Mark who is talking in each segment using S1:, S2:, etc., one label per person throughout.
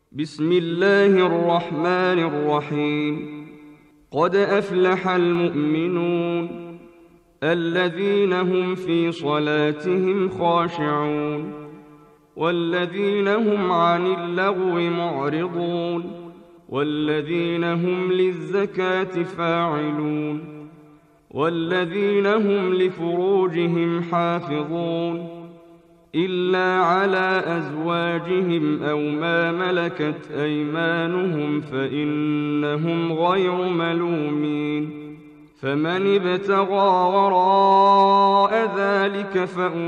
S1: بسم الله الرحمن الرحيم. قد أفلح المؤمنون الذين هم في صلاتهم خاشعون والذين هم عن اللغو معرضون والذين هم للزكاة فاعلون والذين هم لفروجهم حافظون إلا على أزواجهم أو ما ملكت أيمانهم فإنهم غير ملومين. فمن ابتغى وراء ذلك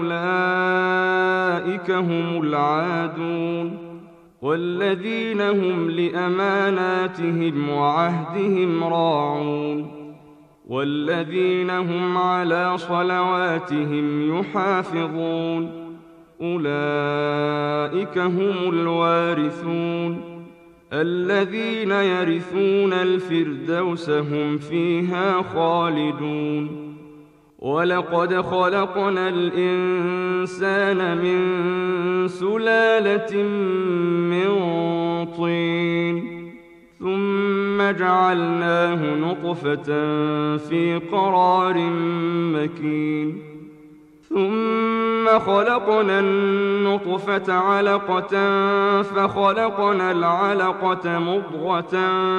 S1: فأولئك هم العادون والذين هم لأماناتهم وعهدهم راعون والذين هم على صلواتهم يحافظون أولئك هم الوارثون الذين يرثون الفردوس هم فيها خالدون. ولقد خلقنا الإنسان من سلالة من طين ثم جعلناه نطفة في قرار مكين ثم خلقنا النطفة علقة فخلقنا العلقة مضغة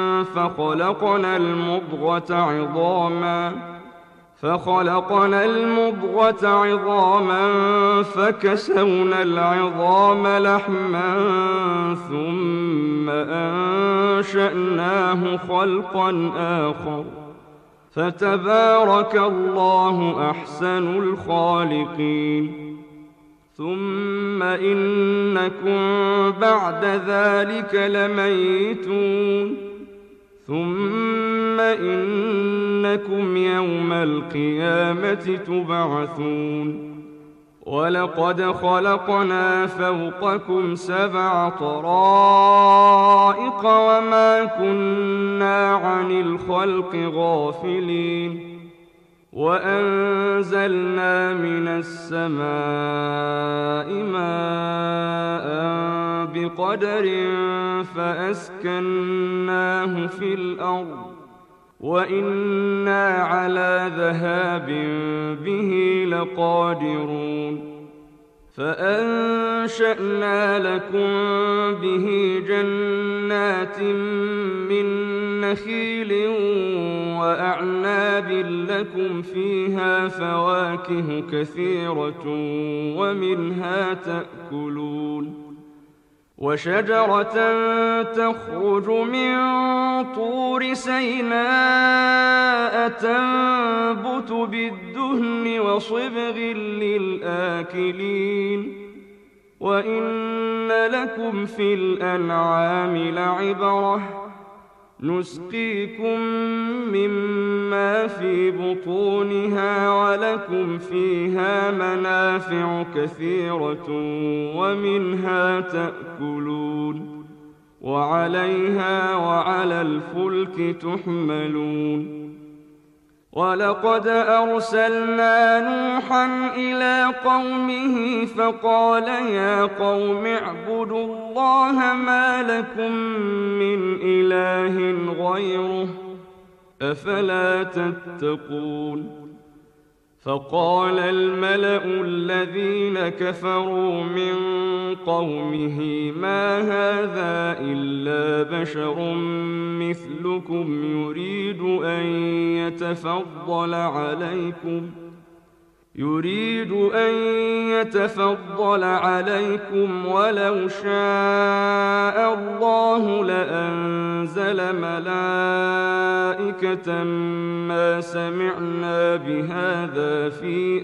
S1: فخلقنا المضغة عظاما فكسونا العظام لحما ثم أنشأناه خلقا آخر فتبارك الله أحسن الخالقين. ثم إنكم بعد ذلك لميتون ثم إنكم يوم القيامة تبعثون. ولقد خلقنا فوقكم 7 طرائق وما كنا عن الخلق غافلين وأنزلنا من السماء ماء بقدر فأسكناه في الأرض وإنا على ذهاب به لقادرون. فأنشأنا لكم به جنات من نخيل وأعناب لكم فيها فواكه كثيرة ومنها تأكلون وشجرة تخرج من طور سيناء تنبت بالدهن وصبغ للآكلين وإن لكم في الأنعام لعبرة نسقيكم مما في بطونها ولكم فيها منافع كثيرة ومنها تأكلون وعليها وعلى الفلك تحملون. ولقد أرسلنا نوحا إلى قومه فقال يا قوم اعبدوا الله ما لكم من إله غيره أفلا تتقون. فقال الملأ الذين كفروا من قومه ما هذا إلا بشر مثلكم يريد أن يتفضل عليكم ولو شاء الله لأنزل ملائكة ما سمعنا بهذا في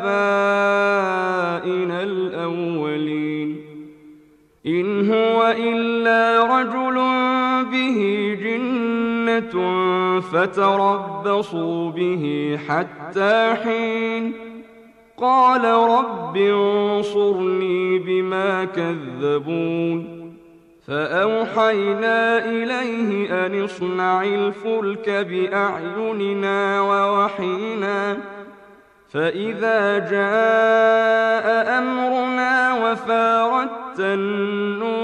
S1: آبائنا الأولين إن هو إلا رجل به جنة فتربصوا به حتى حين. قال رب انصرني بما كذبون. فأوحينا إليه أن اصنع الفلك بأعيننا ووحينا فإذا جاء أمرنا وفاردت النور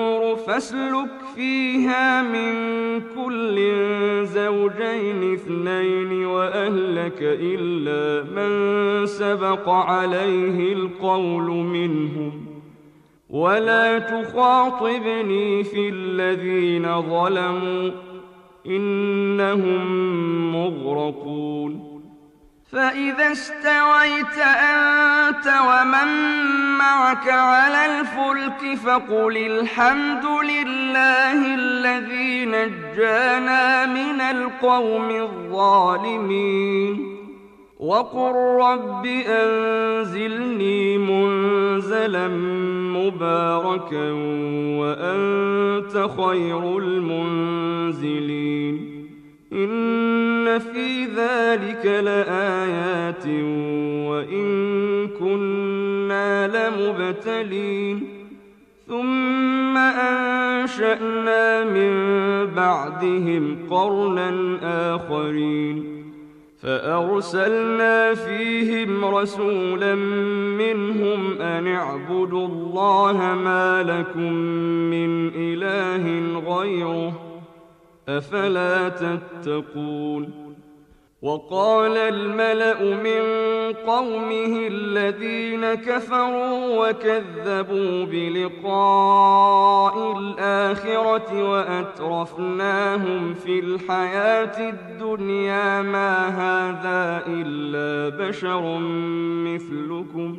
S1: فاسلك فيها من كل زوجين اثنين وأهلك إلا من سبق عليه القول منهم ولا تخاطبني في الذين ظلموا إنهم مغرقون فإذا استويت أنت ومن معك على الفلك فقل الحمد لله الذي نجانا من القوم الظالمين وقل رب أنزلني منزلا مباركا وأنت خير المنزلين إن في ذلك لآيات وإن كنا لمبتلين ثم أنشأنا من بعدهم قرنا آخرين فأرسلنا فيهم رسولا منهم أن اعبدوا الله ما لكم من إله غيره أفلا تتقون وقال الملأ من قومه الذين كفروا وكذبوا بلقاء الآخرة وأترفناهم في الحياة الدنيا ما هذا إلا بشر مثلكم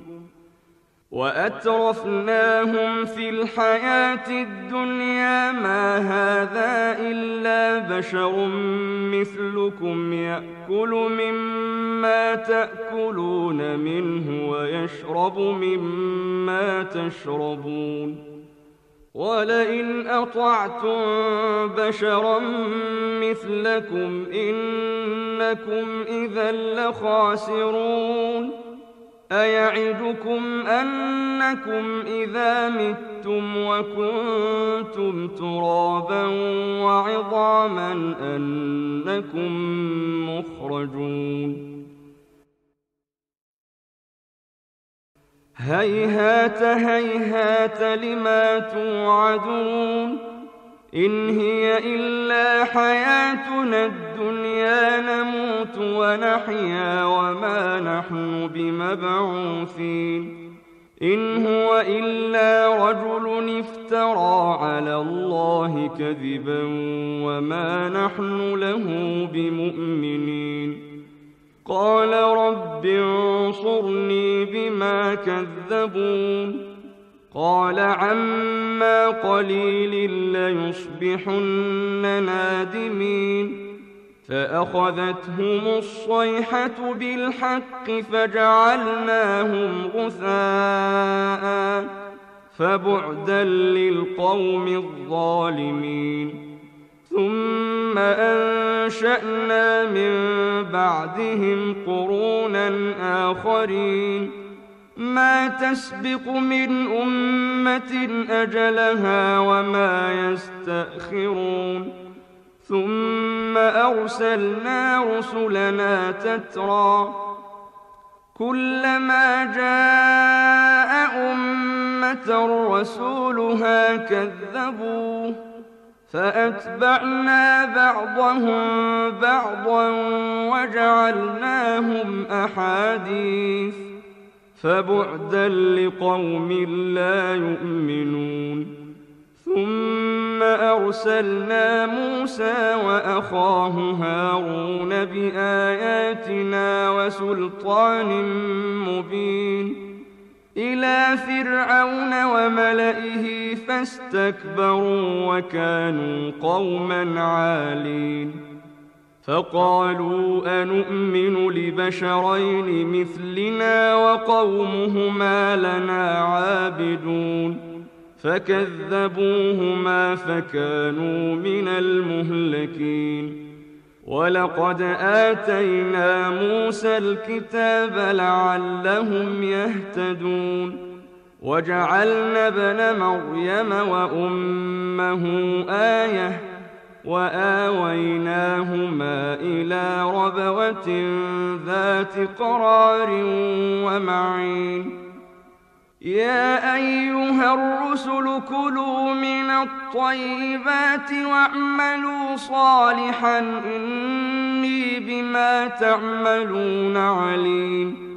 S1: يأكل مما تأكلون منه ويشرب مما تشربون ولئن أطعتم بشرا مثلكم إنكم إذا لخاسرون أيعدكم أنكم إذا متم وكنتم ترابا وعظاما أنكم مخرجون هيهات هيهات لما توعدون إن هي إلا حياتنا الدنيا نموت ونحيا وما نحن بمبعوثين إن هو إلا رجل افترى على الله كذبا وما نحن له بمؤمنين قال رب انصرني بما كذبون قال عما قليل ليصبحن نادمين فأخذتهم الصيحة بالحق فجعلناهم غثاء فبعدا للقوم الظالمين ثم أنشأنا من بعدهم قرونا آخرين ما تسبق من أمة أجلها وما يستأخرون ثم أرسلنا رسلنا تترى كلما جاء أمة رسولها كذبوه فأتبعنا بعضهم بعضا وجعلناهم أحاديث فبعدا لقوم لا يؤمنون ثم أرسلنا موسى وأخاه هارون بآياتنا وسلطان مبين إلى فرعون وملئه فاستكبروا وكانوا قوما عالين فقالوا أنؤمن لبشرين مثلنا وقومهما لنا عابدون فكذبوهما فكانوا من المهلكين ولقد آتينا موسى الكتاب لعلهم يهتدون وجعلنا ابن مريم وأمه آية وآويناهما إلى ربوة ذات قرار ومعين يا أيها الرسل كلوا من الطيبات واعملوا صالحا إني بما تعملون عليم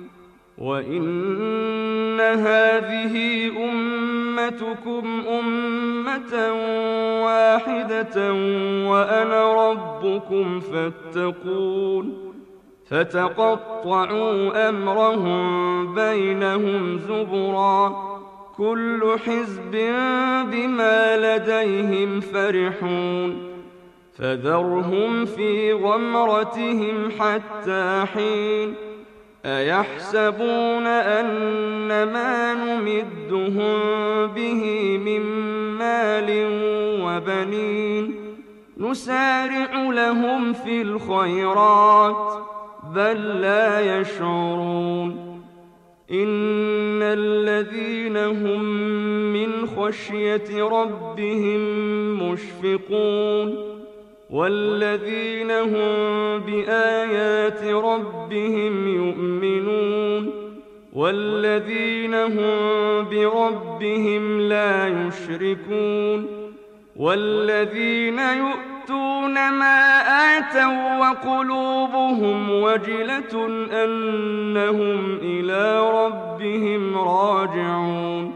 S1: وإن هذه أمتكم أمة واحدة وأنا ربكم فاتقون فتقطعوا أمرهم بينهم زبرا كل حزب بما لديهم فرحون فذرهم في غمرتهم حتى حين أيحسبون أن ما نمدهم به من مال وبنين نسارع لهم في الخيرات بل لا يشعرون إن الذين هم من خشية ربهم مشفقون والذين هم بآيات ربهم يؤمنون والذين هم بربهم لا يشركون والذين يؤتون ما آتوا وقلوبهم وجلة أنهم إلى ربهم راجعون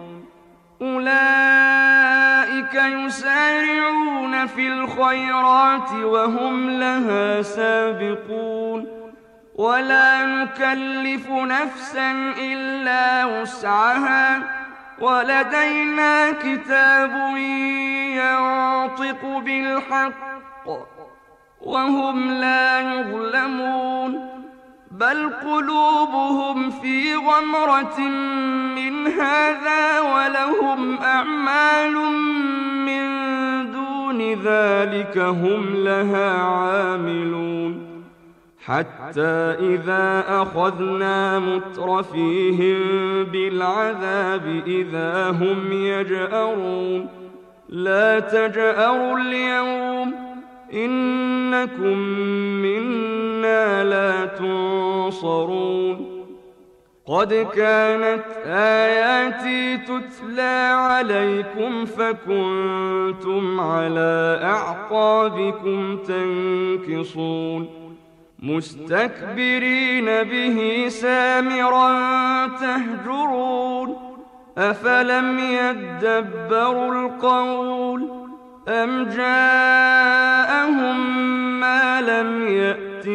S1: أولئك يسارعون في الخيرات وهم لها سابقون ولا نكلف نفسا إلا وسعها ولدينا كتاب ينطق بالحق وهم لا يظلمون بل قلوبهم في غمرة من هذا ولهم أعمال من دون ذلك هم لها عاملون حتى إذا أخذنا مترفيهم بالعذاب إذا هم يجأرون لا تجأروا اليوم إنكم منا لا تنصرون قد كانت آياتي تتلى عليكم فكنتم على أعقابكم تنكصون مستكبرين به سامرا تهجرون أفلم يدبروا القول أم جاءهم ما لم يأت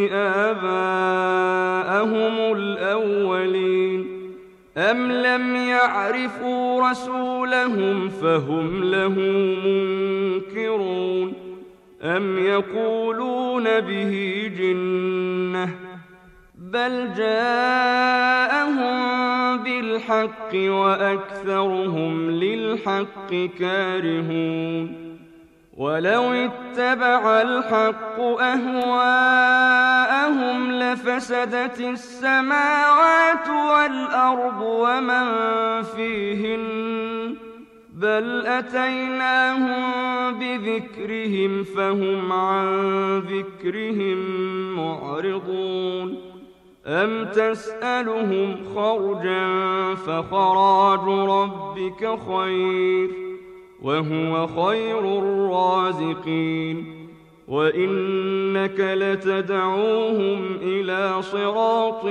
S1: آباءهم الأولين أم لم يعرفوا رسولهم فهم له منكرون أم يقولون به جنة بل جاءهم بالحق وأكثرهم للحق كارهون ولو اتبع الحق أهواءهم لفسدت السماوات والأرض ومن فيهن بل أتيناهم بذكرهم فهم عن ذكرهم معرضون أم تسألهم خرجا فخراج ربك خير وهو خير الرازقين وإنك لتدعوهم إلى صراط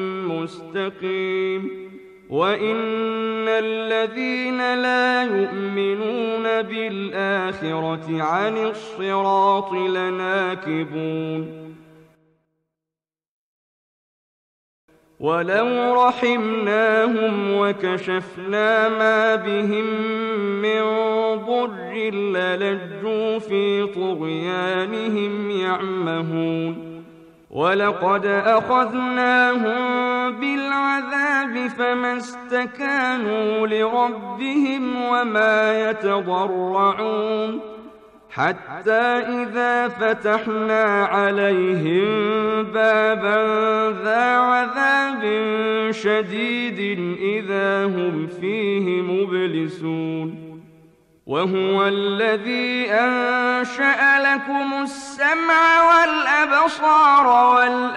S1: مستقيم وإن الذين لا يؤمنون بالآخرة عن الصراط لناكبون ولو رحمناهم وكشفنا ما بهم من ضر للجوا في طغيانهم يعمهون ولقد أخذناهم بالعذاب فما استكانوا لربهم وما يتضرعون حتى إذا فتحنا عليهم بابا ذا عذاب شديد إذا هم فيه مبلسون وهو الذي أنشأ لكم السمع والأبصار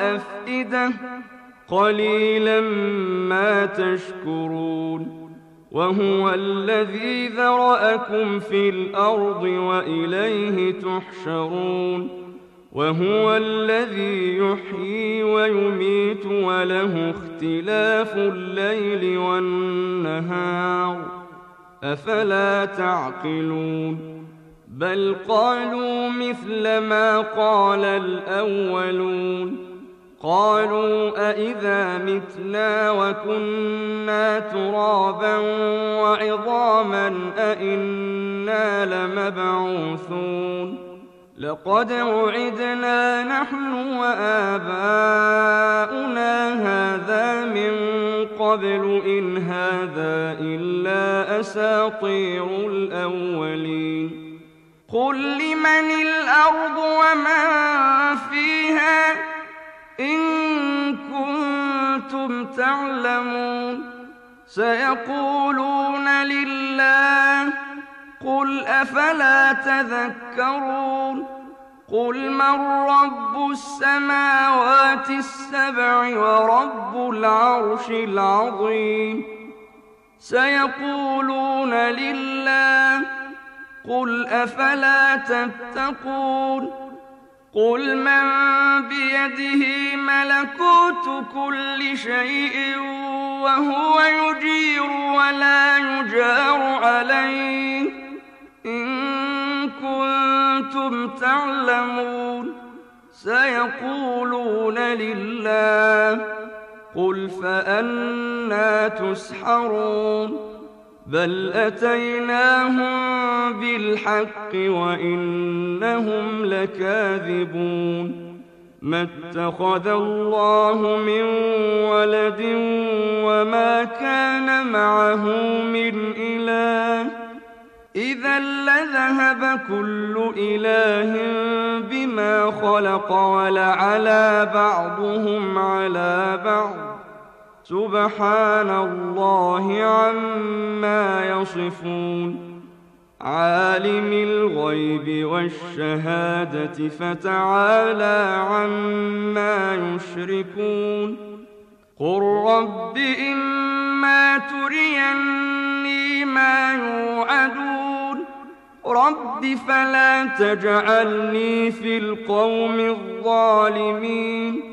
S1: والأفئدة قليلا ما تشكرون وهو الذي ذرأكم في الأرض وإليه تحشرون وهو الذي يحيي ويميت وله اختلاف الليل والنهار أفلا تعقلون بل قالوا مثل ما قال الأولون قالوا أإذا متنا وكنا ترابا وعظاما أإنا لمبعوثون لقد وعدنا نحن وآباؤنا هذا من قبل إن هذا إلا أساطير الأولين قل لمن الأرض ومن فيها إن كنتم تعلمون سيقولون لله قل أفلا تذكرون قل من رب السماوات السبع ورب العرش العظيم سيقولون لله قل أفلا تتقون قل من بيده ملكوت كل شيء وهو يجير ولا يجار عليه إن كنتم تعلمون سيقولون لله قل فأنى تسحرون بل أتيناهم بالحق وإنهم لكاذبون ما اتخذ الله من ولد وما كان معه من إله إذا لذهب كل إله بما خلق ولعلى بعضهم على بعض سبحان الله عما يصفون عالم الغيب والشهادة فتعالى عما يشركون قل رب إما تريني ما يوعدون رب فلا تجعلني في القوم الظالمين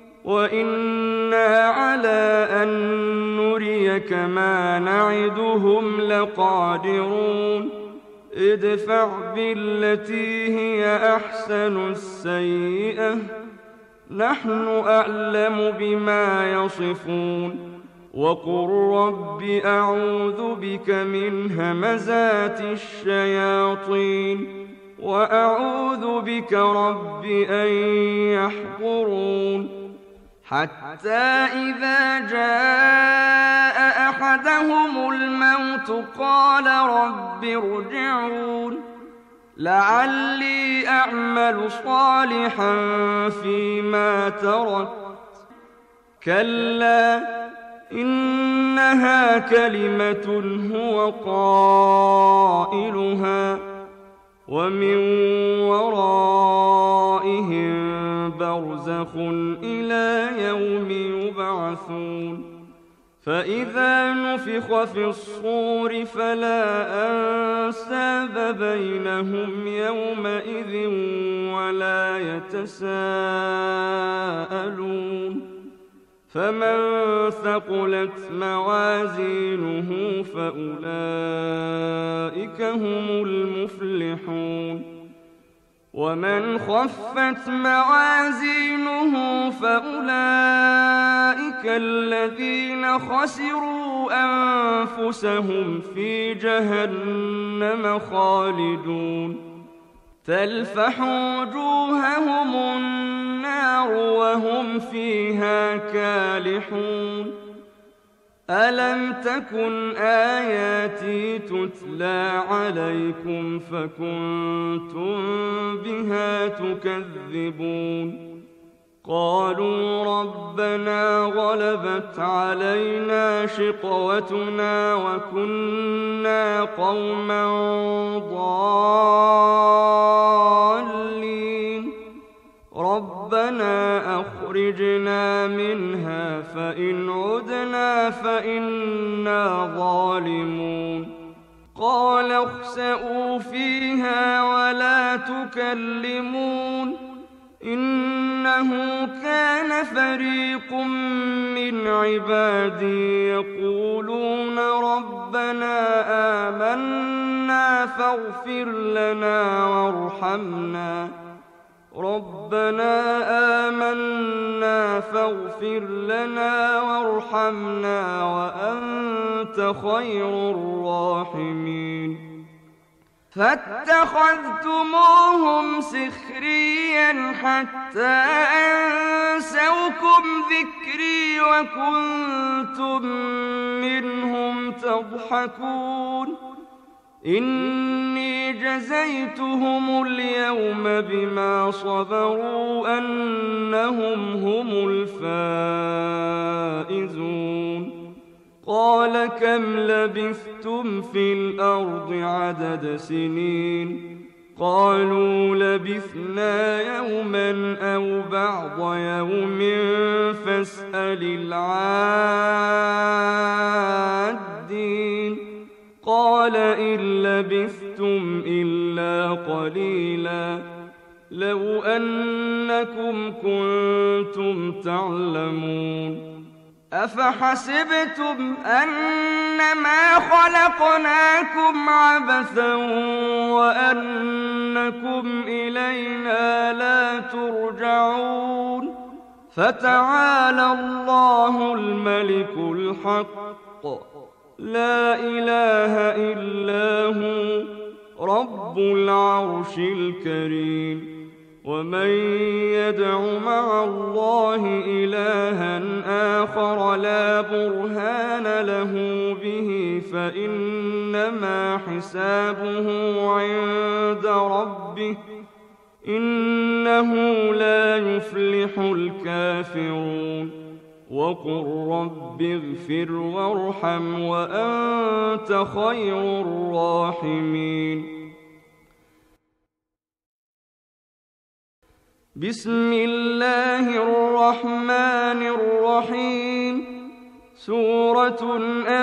S1: وإنا على أن نريك ما نعدهم لقادرون ادفع بالتي هي أحسن السيئة نحن أعلم بما يصفون وقل رب أعوذ بك من همزات الشياطين وأعوذ بك رب أن يحضرون حتى إذا جاء أحدهم الموت قال رب ارجعون لعلي أعمل صالحا فيما تركت كلا إنها كلمة هو قائلها ومن ورائهم برزخ إلى يوم يبعثون فإذا نفخ في الصور فلا أنساب بينهم يومئذ ولا يتساءلون فمن ثقلت موازينه فأولئك هم المفلحون ومن خفت موازينه فأولئك الذين خسروا أنفسهم في جهنم خالدون تلفح وجوههم النار وهم فيها كالحون ألم تكن آياتي تتلى عليكم فكنتم بها تكذبون قالوا ربنا غلبت علينا شقوتنا وكنا قوما ضالين ربنا أخرجنا منها فإن عدنا فإنا ظالمون لا تكلمون إنه كان فريق من عبادي يقولون ربنا آمنا فاغفر لنا وارحمنا وأنت خير الراحمين فاتخذتموهم سخريا حتى أنسوكم ذكري وكنتم منهم تضحكون إني جزيتهم اليوم بما صبروا أنهم هم الفائزون قال كم لبثتم في الأرض عدد سنين قالوا لبثنا يوما أو بعض يوم فاسأل العادين قال إن لبثتم إلا قليلا لو أنكم كنتم تعلمون أفحسبتم أنما خلقناكم عبثا وأنكم إلينا لا ترجعون فتعالى الله الملك الحق لا إله إلا هو رب العرش الكريم ومن يدع مع الله إلها آخر لا برهان له به فإنما حسابه عند ربه إنه لا يفلح الكافرون وقل رب اغفر وارحم وأنت خير الراحمين بسم الله الرحمن الرحيم سورة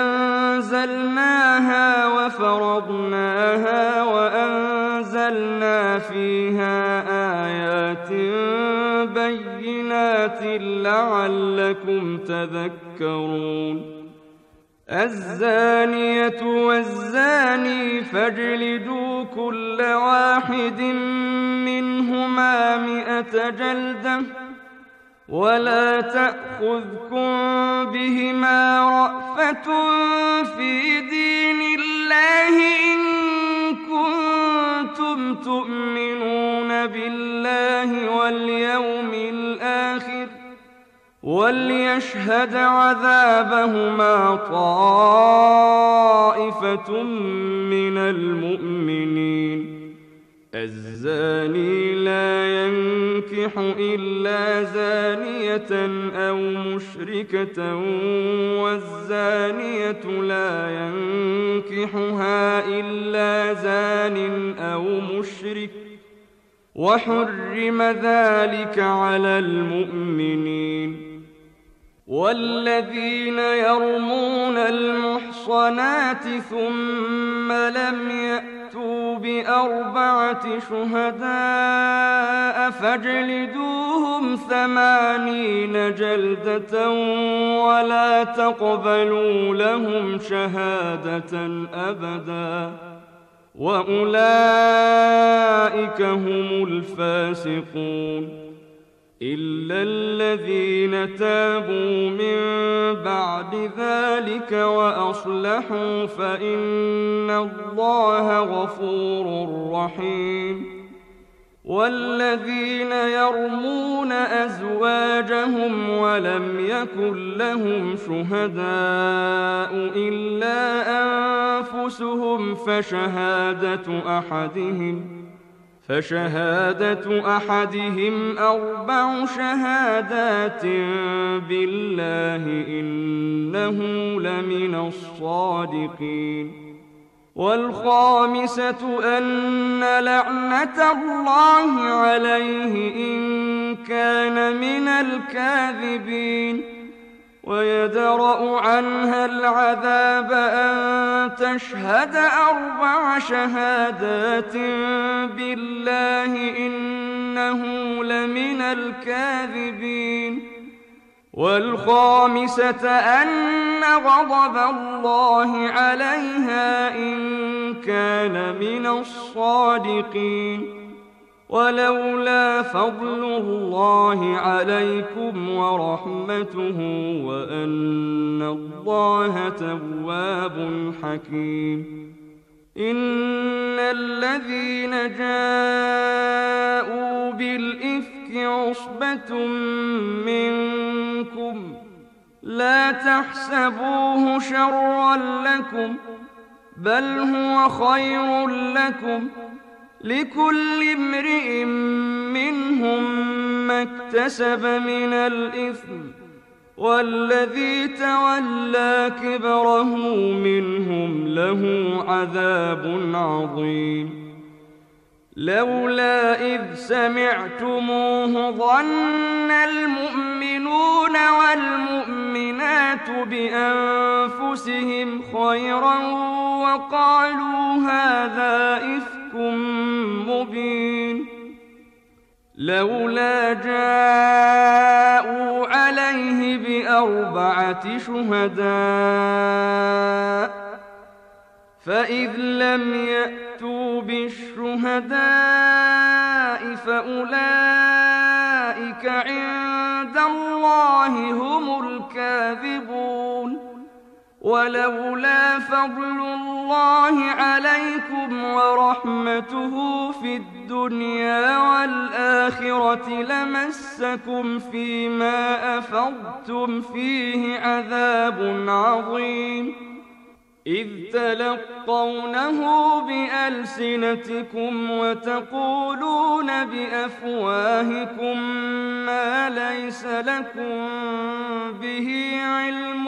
S1: أنزلناها وفرضناها وأنزلنا فيها آيات بينات لعلكم تذكرون الزانية والزاني فاجلدوا كل واحد منهما 100 جلدة ولا تأخذكم بهما رأفة في دين الله إن كنتم تؤمنون بالله واليوم الآخر وليشهد عذابهما طائفة من المؤمنين الزاني لا ينكح إلا زانية أو مشركة والزانية لا ينكحها إلا زان أو مشرك وحرم ذلك على المؤمنين والذين يرمون المحصنات ثم لم يأتوا ب4 شهداء فاجلدوهم 80 جلدة ولا تقبلوا لهم شهادة أبدا وأولئك هم الفاسقون إلا الذين تابوا من بعد ذلك وأصلحوا فإن الله غفور رحيم والذين يرمون أزواجهم ولم يكن لهم شهداء إلا أنفسهم فشهادة أحدهم 4 شهادات بالله إنه لمن الصادقين والخامسة أن لعنة الله عليه إن كان من الكاذبين ويدرأ عنها العذاب أن تشهد 4 شهادات بالله الله إنه لمن الكاذبين. والخامسة أن غضب الله عليها إن كان من الصادقين. ولولا فضل الله عليكم ورحمته وأن الله تواب حكيم. إن الذين جاءوا بالإفك عصبة منكم لا تحسبوه شرا لكم بل هو خير لكم، لكل امرئ منهم ما اكتسب من الإثم، والذي تولى كبره منهم له عذاب عظيم. لولا إذ سمعتموه ظن المؤمنون والمؤمنات بأنفسهم خيرا وقالوا هذا إفك مبين. لولا جاءوا عليه بأربعة شهداء فإذ لم يأتوا بالشهداء فأولئك عند الله هم الكاذبون. ولولا فضل الله عليكم ورحمته في الدنيا والآخرة لمسكم فيما أفضتم فيه عذاب عظيم، إذ تلقونه بألسنتكم وتقولون بأفواهكم ما ليس لكم به علم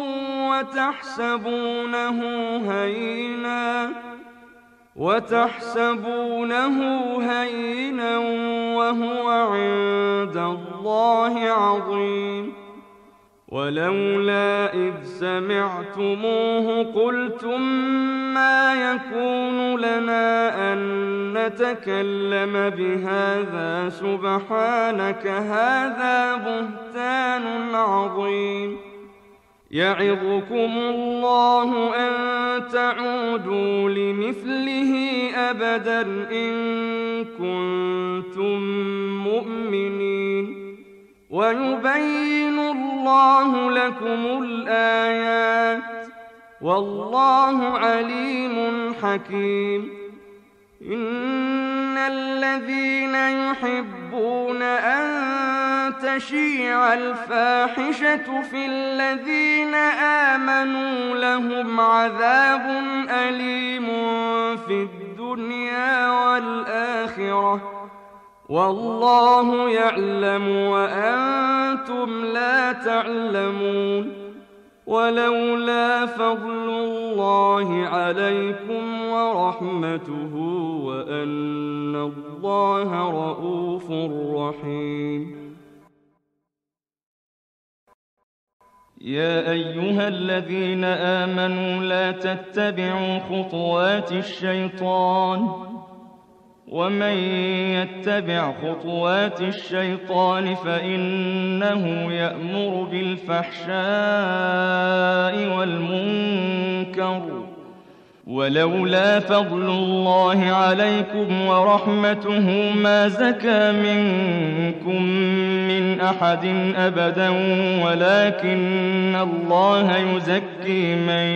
S1: وتحسبونه هينا وهو عند الله عظيم. ولولا إذ سمعتموه قلتم ما يكون لنا أن نتكلم بهذا سبحانك هذا بهتان عظيم. يعظكم الله أن تعودوا لمثله أبدا إن كنتم مؤمنين. ويبين الله لكم الآيات والله عليم حكيم. إن الذين يحبون أن تشيع الفاحشة في الذين آمنوا لهم عذاب أليم في الدنيا والآخرة والله يعلم وأنتم لا تعلمون. ولولا فضل الله عليكم ورحمته وأن الله رءوف رحيم. يا أيها الذين آمنوا لا تتبعوا خطوات الشيطان ومن يتبع خطوات الشيطان فإنه يأمر بالفحشاء والمنكر. ولولا فضل الله عليكم ورحمته ما زكى منكم من أحد أبدا ولكن الله يزكي من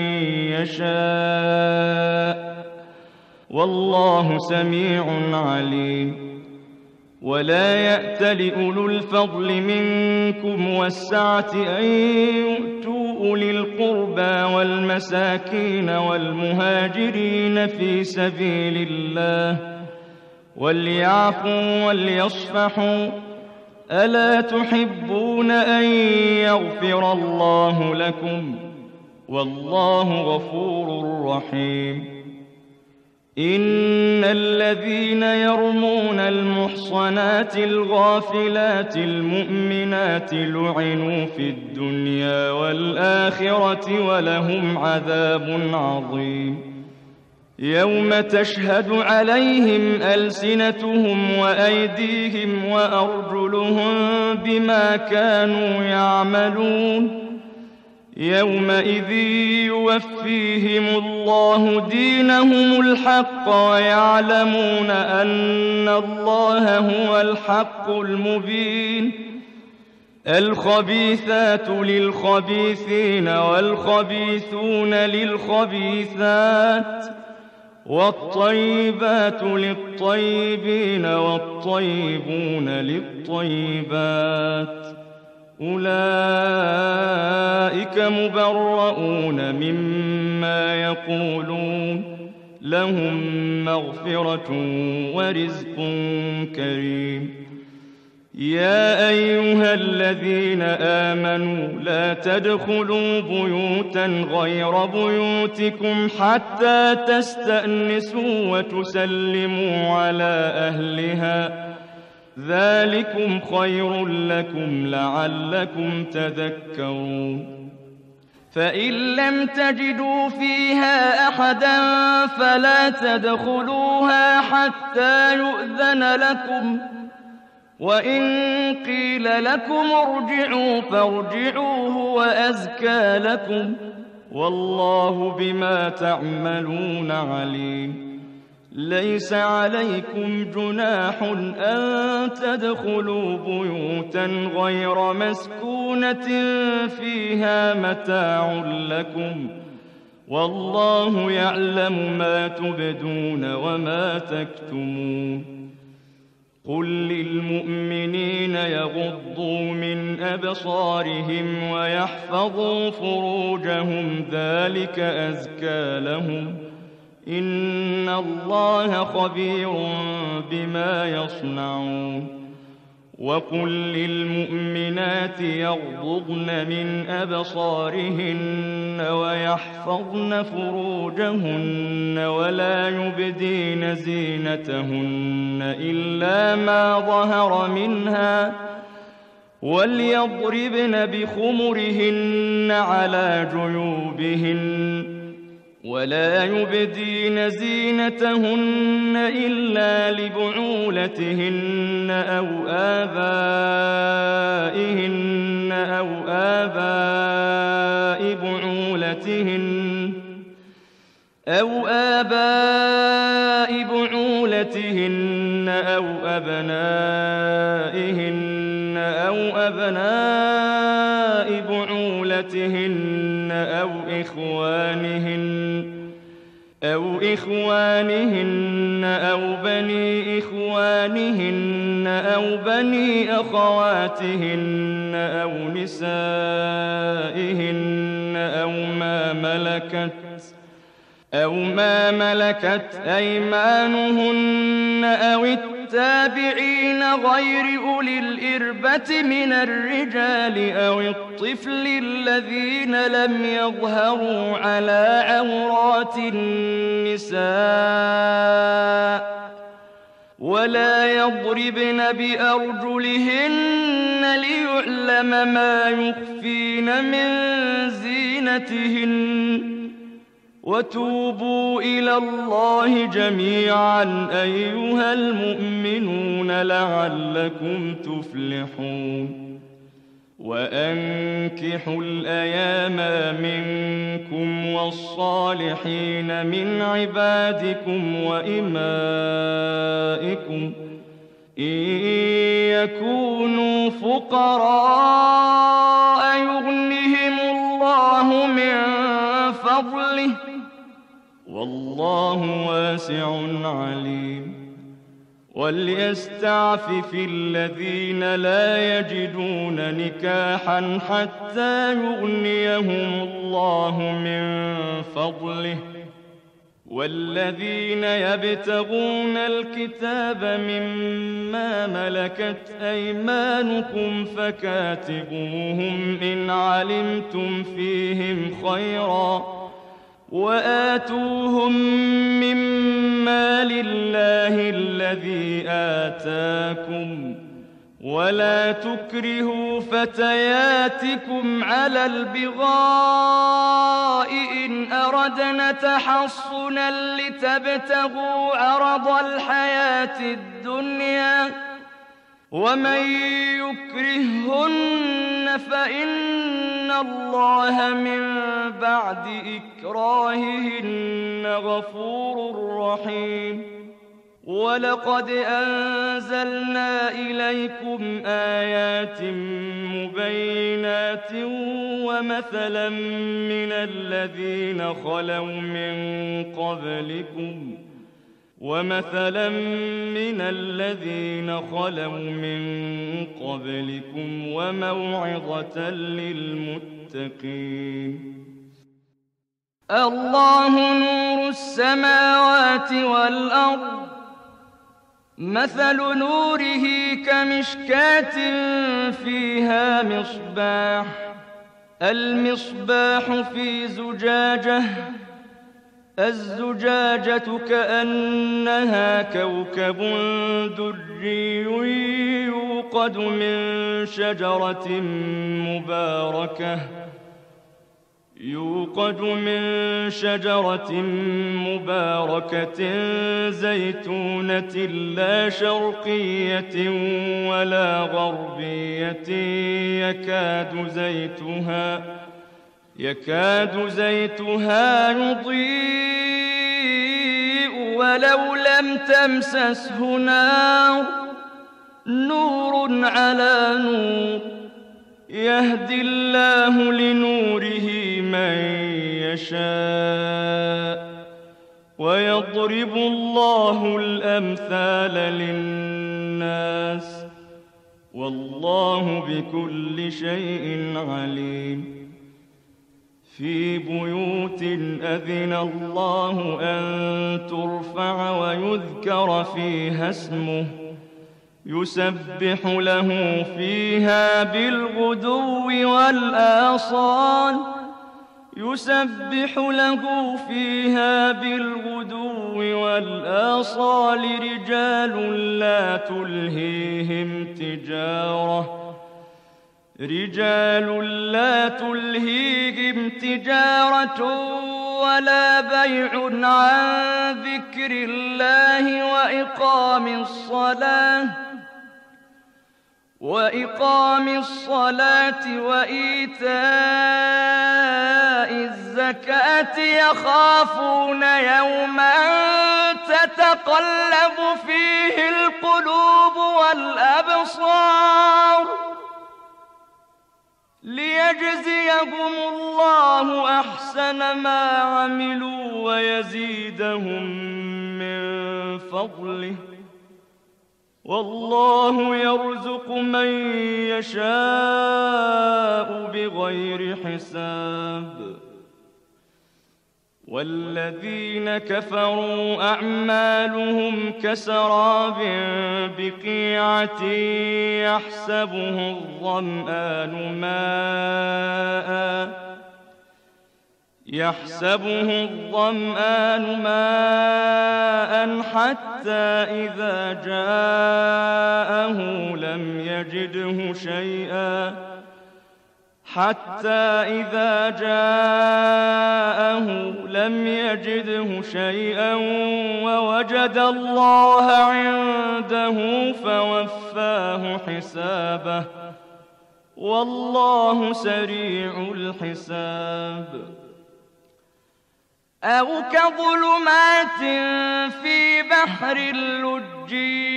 S1: يشاء والله سميع عليم. ولا يأتل أولو الفضل منكم والسعة أن يؤتوا أولي القربى والمساكين والمهاجرين في سبيل الله وليعفوا وليصفحوا ألا تحبون أن يغفر الله لكم والله غفور رحيم. إن الذين يرمون المحصنات الغافلات المؤمنات لعنوا في الدنيا والآخرة ولهم عذاب عظيم. يوم تشهد عليهم ألسنتهم وأيديهم وأرجلهم بما كانوا يعملون يومئذ يوفيهم الله دينهم الحق ويعلمون أن الله هو الحق المبين الخبيثات للخبيثين والخبيثون للخبيثات والطيبات للطيبين والطيبون للطيبات أولئك مبرؤون مما يقولون لهم مغفرة ورزق كريم يا أيها الذين آمنوا لا تدخلوا بيوتا غير بيوتكم حتى تستأنسوا وتسلموا على أهلها ذلكم خير لكم لعلكم تذكرون فإن لم تجدوا فيها أحدا فلا تدخلوها حتى يؤذن لكم وإن قيل لكم ارجعوا فارجعوا هو أزكى لكم والله بما تعملون عليم ليس عليكم جناح أن تدخلوا بيوتا غير مسكونة فيها متاع لكم والله يعلم ما تبدون وما تكتمون قل للمؤمنين يغضوا من أبصارهم ويحفظوا فروجهم ذلك أزكى لهم إن الله خبير بما يصنعون وقل للمؤمنات يغضضن من أبصارهن ويحفظن فروجهن ولا يبدين زينتهن إلا ما ظهر منها وليضربن بخمرهن على جيوبهن ولا يبدين زينتهن إلا لبعولتهن أو آباء بعولتهن أو أبنائهن أو أبناء بعولتهن أو إخوانهن أو بني إخوانهن أو بني أخواتهن أو نسائهن أو ما ملكت أيمانهن أو التابعين غير أولي الإربة من الرجال أو الطفل الذين لم يظهروا على عورات النساء ولا يضربن بأرجلهن ليعلم ما يخفين من زينتهن وتوبوا إلى الله جميعا أيها المؤمنون لعلكم تفلحون وأنكحوا الأيام منكم والصالحين من عبادكم وإمائكم إن يكونوا فقراء يغنهم الله من فضله والله واسع عليم وليستعفف الذين لا يجدون نكاحا حتى يغنيهم الله من فضله والذين يبتغون الكتاب مما ملكت أيمانكم فكاتبوهم إن علمتم فيهم خيرا وآتوهم مما لله الذي آتاكم ولا تكرهوا فتياتكم على البغاء إن أردنا تحصنا لتبتغوا عرض الحياة الدنيا ومن يكرههن فإن الله من بعد إكراههن غفور رحيم ولقد أنزلنا إليكم آيات مبينات ومثلا من الذين خلوا من قبلكم وموعظة للمتقين الله نور السماوات والأرض مثل نوره كمشكاة فيها مصباح المصباح في زجاجة الزجاجة كأنها كوكب دري يوقد من شجرة مباركة زيتونة لا شرقية ولا غربية يكاد زيتها يضيء ولو لم تمسسه نار نور على نور يهدي الله لنوره من يشاء ويضرب الله الأمثال للناس والله بكل شيء عليم في بيوت أذن الله أن ترفع ويذكر فيها اسمه يسبح له فيها بالغدو والآصال رجال لا تلهيهم تجارة ولا بيع عن ذكر الله وإقام الصلاة وإيتاء الزكاة يخافون يوما تتقلب فيه القلوب والأبصار ليجزيهم الله أحسن ما عملوا ويزيدهم من فضله والله يرزق من يشاء بغير حساب والذين كفروا أعمالهم كسراب بقيعة يحسبه الظمآن ماء حتى إذا جاءه لم يجده شيئا ووجد الله عنده فوفاه حسابه والله سريع الحساب أو كظلمات في بحر اللج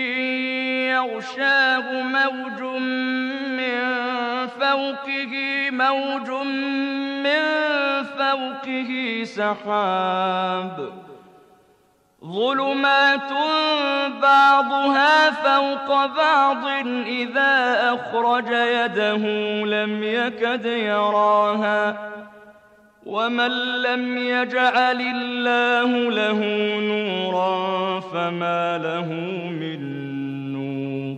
S1: يغشاه موج من فوقه سحاب ظلمات بعضها فوق بعض إذا أخرج يده لم يكد يراها ومن لم يجعل الله له نورا فما له من نور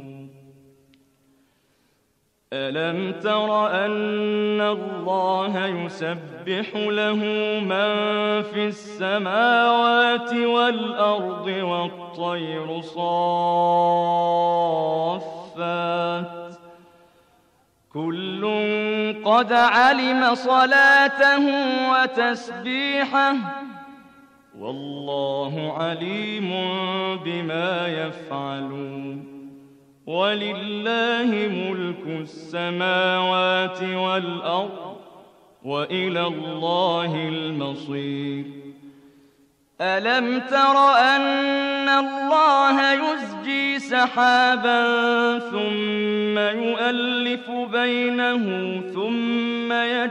S1: ألم تر أن الله يسبح له من في السماوات والأرض والطير صافات قد علم صلاته وتسبيحه والله عليم بما يفعلون ولله ملك السماوات والأرض وإلى الله المصير ألم تر أن الله يزجي سحابا ثم يؤلف بينه ثم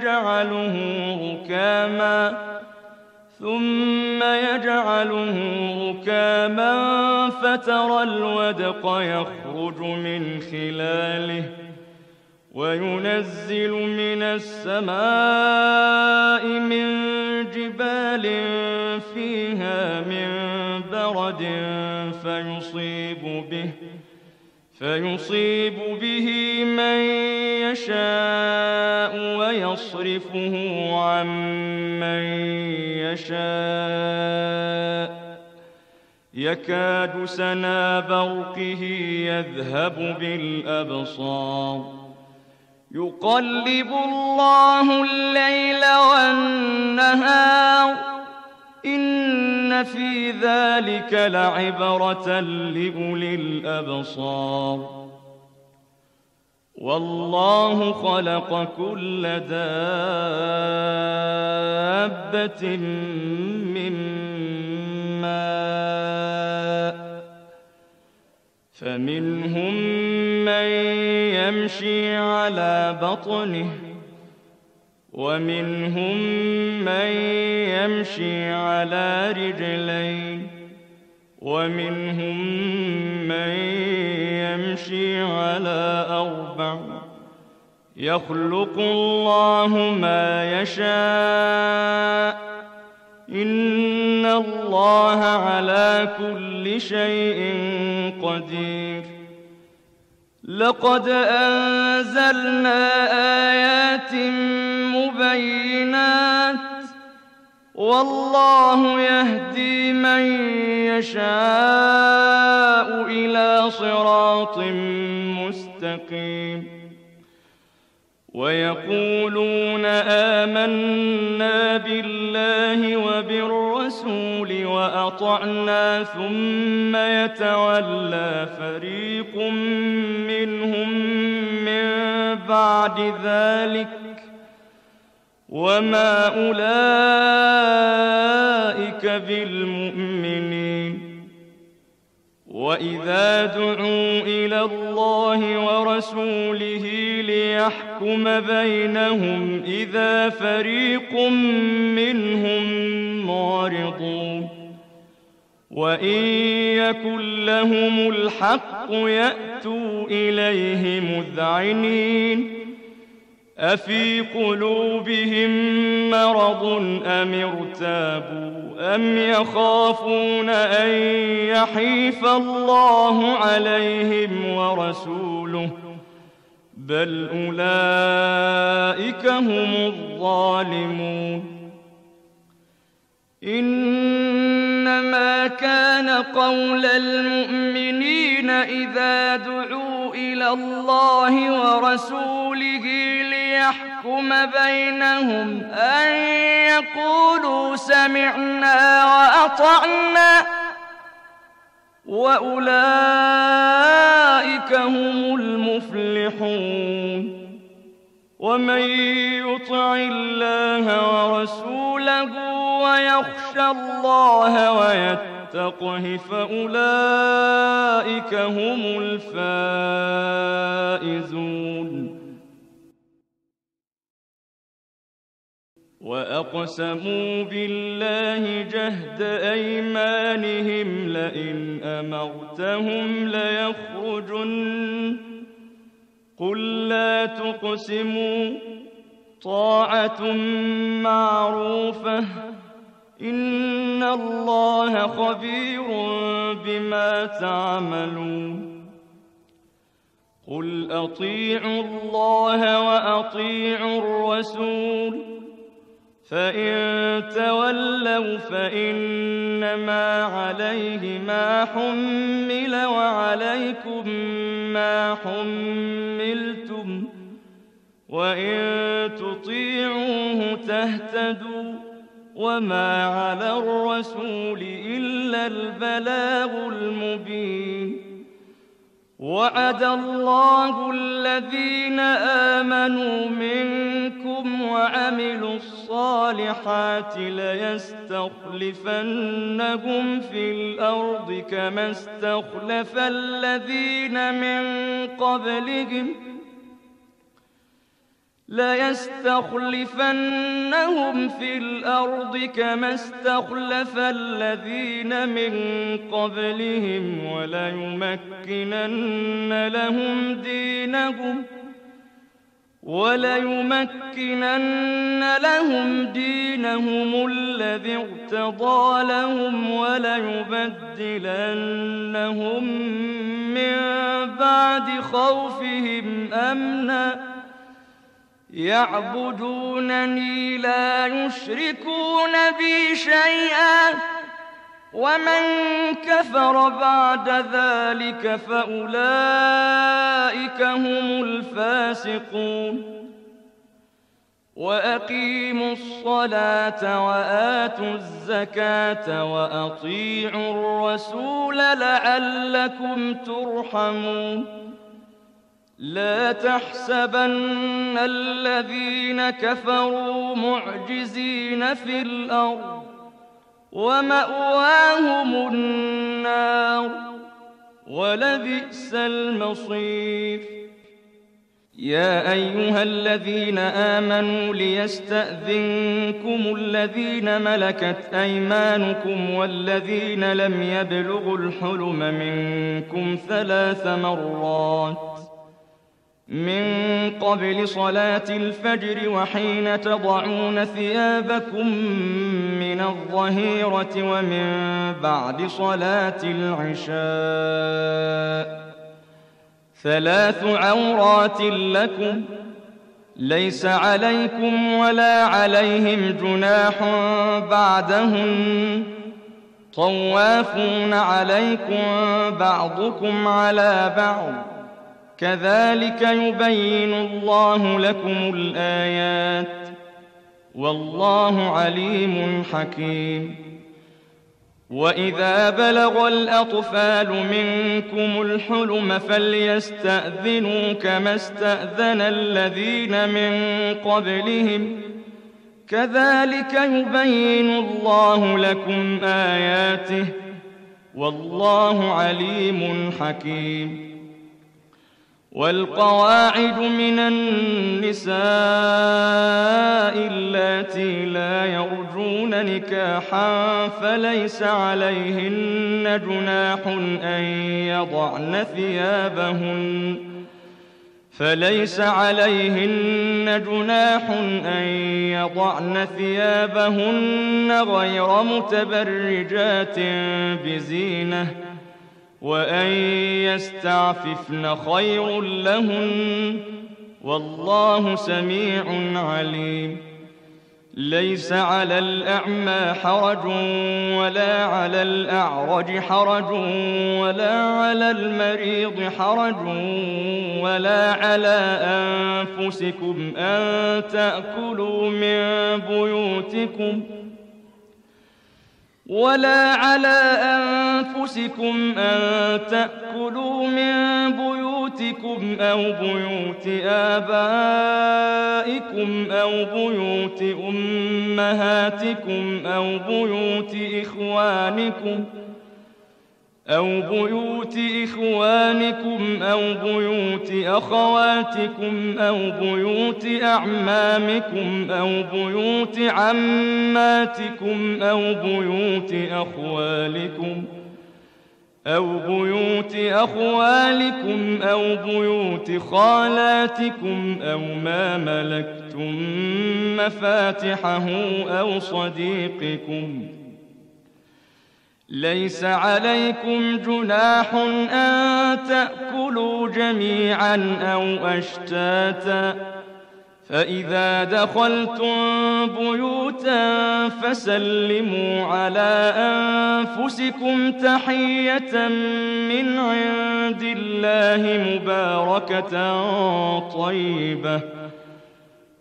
S1: يجعله ركاما فترى الودق يخرج من خلاله وينزل من السماء من جبال فيها من برد فيصيب به من يشاء ويصرفه عن من يشاء يكاد سنا برقه يذهب بالأبصار يقلب الله الليل والنهار إن في ذلك لعبرة لأولي الأبصار والله خلق كل دابة من ماء فمنهم من يمشي على بطنه ومنهم من يمشي على رجلين ومنهم من يمشي على أربع يخلق الله ما يشاء إن الله على كل شيء قدير لقد أنزلنا آيات مبينات والله يهدي من يشاء إلى صراط مستقيم ويقولون آمنا بالله وبالرسول وأطعنا ثم يتولى فريق منهم من بعد ذلك وما أولئك بالمؤمنين وإذا دعوا إلى الله ورسوله ليحكم بينهم إذا فريق منهم معرضون وإن يكن لهم الحق يأتوا إليه مذعنين أفي قلوبهم مرض أم ارتابوا أم يخافون أن يحيف الله عليهم ورسوله بل أولئك هم الظالمون إنما كان قول المؤمنين إذا دعوا إلى الله ورسوله ليحكم بينهم أن يقولوا سمعنا وأطعنا وأولئك هم المفلحون ومن يطع الله ورسوله ويخشى الله ويتقه فأولئك هم الفائزون وأقسموا بالله جهد أيمانهم لئن أمرتهم ليخرجن قل لا تقسموا طاعة معروفة إن الله خبير بما تعملون قل أطيعوا الله وأطيعوا الرسول فإن تولوا فإنما عليه ما حمل وعليكم ما حملتم وإن تطيعوه تهتدوا وما على الرسول إلا البلاغ المبين وعد الله الذين آمنوا منكم وعملوا الصالحات ليستخلفنهم في الأرض كما استخلف الذين من قبلهم وليمكنن لهم دينهم الذي ارتضى لهم وليبدلنهم من بعد خوفهم أمنا يعبدونني لا يشركون بي شيئا ومن كفر بعد ذلك فأولئك هم الفاسقون وأقيموا الصلاة وآتوا الزكاة وأطيعوا الرسول لعلكم ترحمون لا تحسبن الذين كفروا معجزين في الأرض ومأواهم النار ولبئس المصير يا أيها الذين آمنوا ليستأذنكم الذين ملكت أيمانكم والذين لم يبلغوا الحلم منكم 3 مرات من قبل صلاة الفجر وحين تضعون ثيابكم من الظهيرة ومن بعد صلاة العشاء 3 عورات لكم ليس عليكم ولا عليهم جناح بعدهن طوافون عليكم بعضكم على بعض كذلك يبين الله لكم الآيات والله عليم حكيم وإذا بلغ الأطفال منكم الحلم فليستأذنوا كما استأذن الذين من قبلهم كذلك يبين الله لكم آياته والله عليم حكيم والقواعد من النساء اللاتي لا يرجون نكاحا فليس عليهن جناح أن يضعن ثيابهن غير متبرجات بزينة وأن يستعففن خير لهن والله سميع عليم ليس على الأعمى حرج ولا على الأعرج حرج ولا على المريض حرج ولا على أنفسكم أن تأكلوا من بيوتكم أو بيوت آبائكم أو بيوت أمهاتكم أو بيوت إخوانكم أو بيوت أخواتكم أو بيوت أعمامكم أو بيوت عماتكم أو بيوت أخوالكم أو بيوت خالاتكم أو ما ملكتم مفاتحه أو صديقكم ليس عليكم جناح أن تأكلوا جميعا أو أشتاتا فإذا دخلتم بيوتا فسلموا على أنفسكم تحية من عند الله مباركة طيبة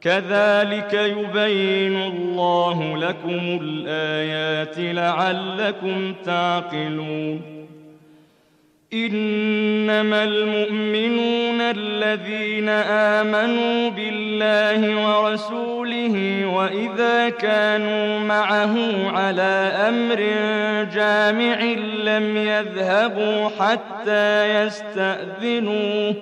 S1: كذلك يبين الله لكم الآيات لعلكم تعقلون إنما المؤمنون الذين آمنوا بالله ورسوله وإذا كانوا معه على أمر جامع لم يذهبوا حتى يستأذنوه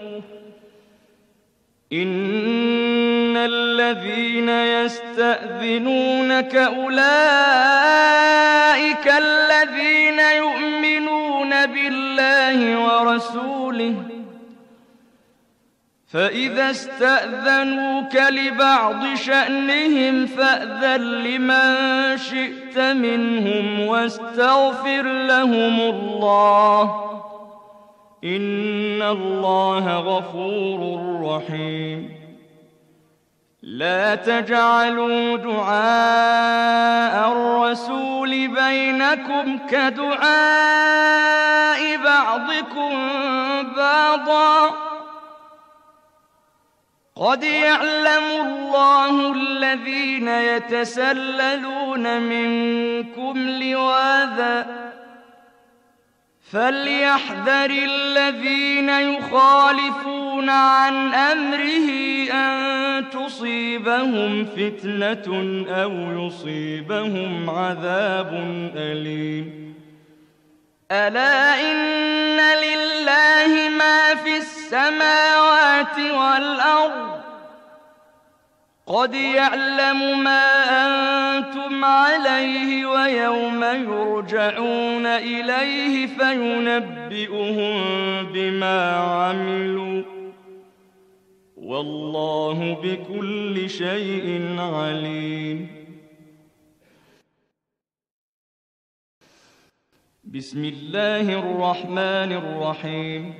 S1: إن الذين يستأذنونك أولئك الذين يؤمنون بالله ورسوله فإذا استأذنوك لبعض شأنهم فأذن لمن شئت منهم واستغفر لهم الله إن الله غفور رحيم لا تجعلوا دعاء الرسول بينكم كدعاء بعضكم بعضا قد يعلم الله الذين يتسللون منكم لواذا فليحذر الذين يخالفون عن أمره أن تصيبهم فتنة أو يصيبهم عذاب أليم ألا إن لله ما في السماوات والأرض قد يعلم ما أنتم عليه ويوم يرجعون إليه فينبئهم بما عملوا والله بكل شيء عليم بسم الله الرحمن الرحيم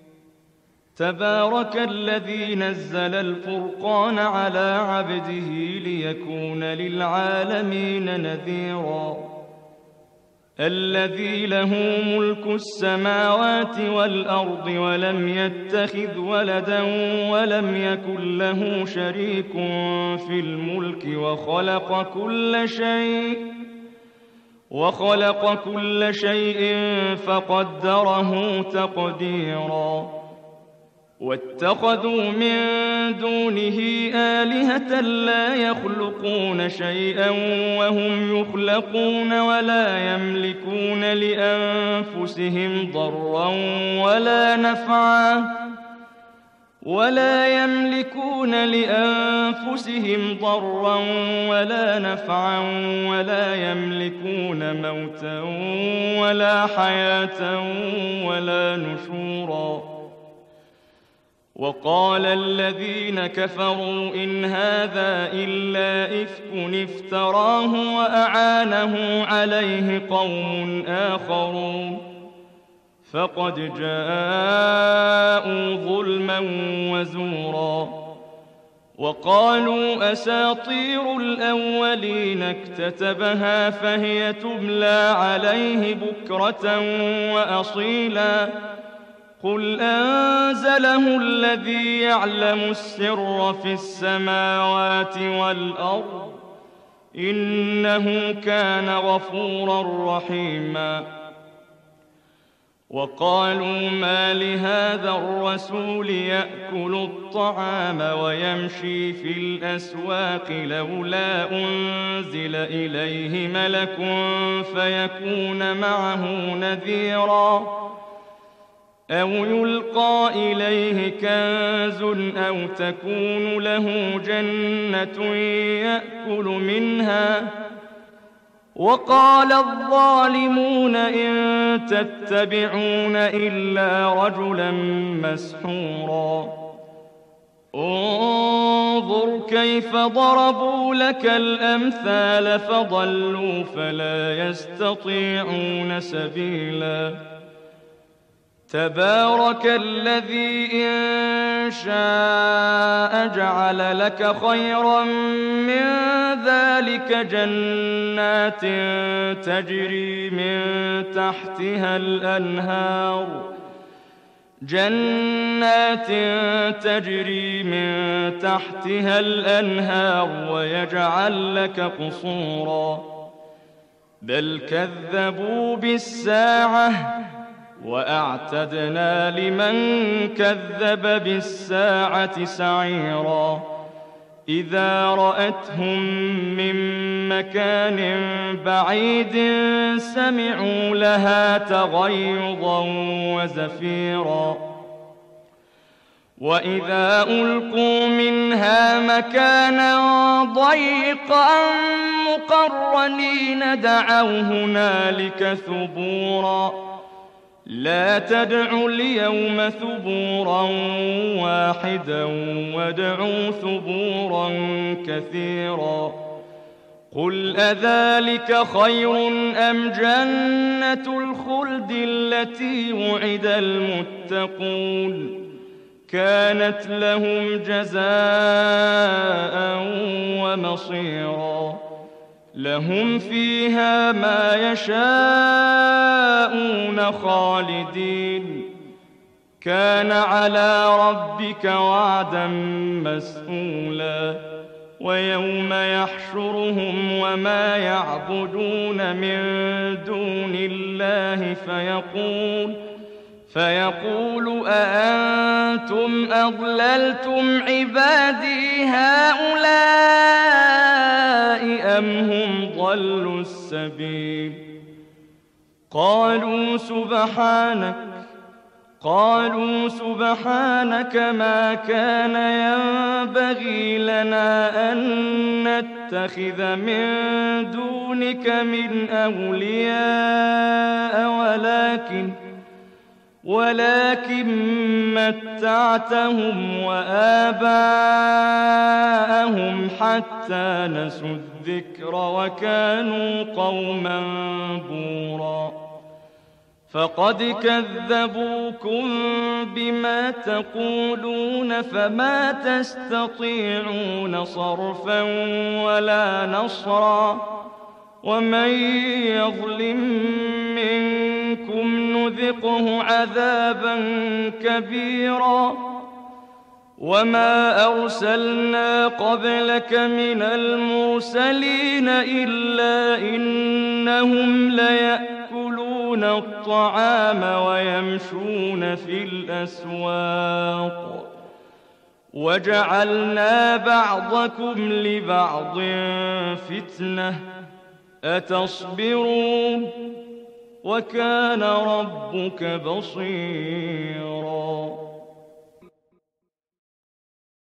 S1: تبارك الذي نزل الفرقان على عبده ليكون للعالمين نذيرا الذي له ملك السماوات والأرض ولم يتخذ ولدا ولم يكن له شريك في الملك وخلق كل شيء فقدره تقديرا واتخذوا من دونه آلهة لا يخلقون شيئا وهم يخلقون ولا يملكون لأنفسهم ضرا ولا نفعا ولا يملكون موتا ولا حياة ولا نشورا وقال الذين كفروا إن هذا إلا إفك افتراه وأعانه عليه قوم آخرون فقد جاءوا ظلما وزورا وقالوا أساطير الأولين اكتتبها فهي تملى عليه بكرة وأصيلا قل أنزله الذي يعلم السر في السماوات والأرض إنه كان غفورا رحيما وقالوا ما لهذا الرسول يأكل الطعام ويمشي في الأسواق لولا أنزل إليه ملك فيكون معه نذيرا أو يلقى إليه كنز أو تكون له جنة يأكل منها وقال الظالمون إن تتبعون إلا رجلا مسحورا انظر كيف ضربوا لك الأمثال فضلوا فلا يستطيعون سبيلا تبارك الذي إن شاء جعل لك خيرا من ذلك جنات تجري من تحتها الأنهار جنات تجري من تحتها الأنهار ويجعل لك قصورا بل كذبوا بالساعة وأعتدنا لمن كذب بالساعة سعيرا إذا رأتهم من مكان بعيد سمعوا لها تغيظا وزفيرا وإذا ألقوا منها مكانا ضيقا مقرنين دعوا هنالك ثبورا لا تدعوا اليوم ثبورا واحدا وادعوا ثبورا كثيرا قل أذلك خير أم جنة الخلد التي وعد المتقون كانت لهم جزاء ومصيرا لهم فيها ما يشاءون خالدين كان على ربك وعدا مسئولا ويوم يحشرهم وما يعبدون من دون الله فيقول أأنتم أضللتم عبادي هؤلاء أم هم ضلوا السبيل قالوا سبحانك ما كان ينبغي لنا أن نتخذ من دونك من أولياء ولكن متعتهم وآباءهم حتى نسوا الذكر وكانوا قوما بورا فقد كذبوكم بما تقولون فما تستطيعون صرفا ولا نصرا ومن يظلم منكم نذقه عذابا كبيرا وما أرسلنا قبلك من المرسلين إلا إنهم ليأكلون الطعام ويمشون في الأسواق وجعلنا بعضكم لبعض فتنة أتصبرون وكان ربك بصيرا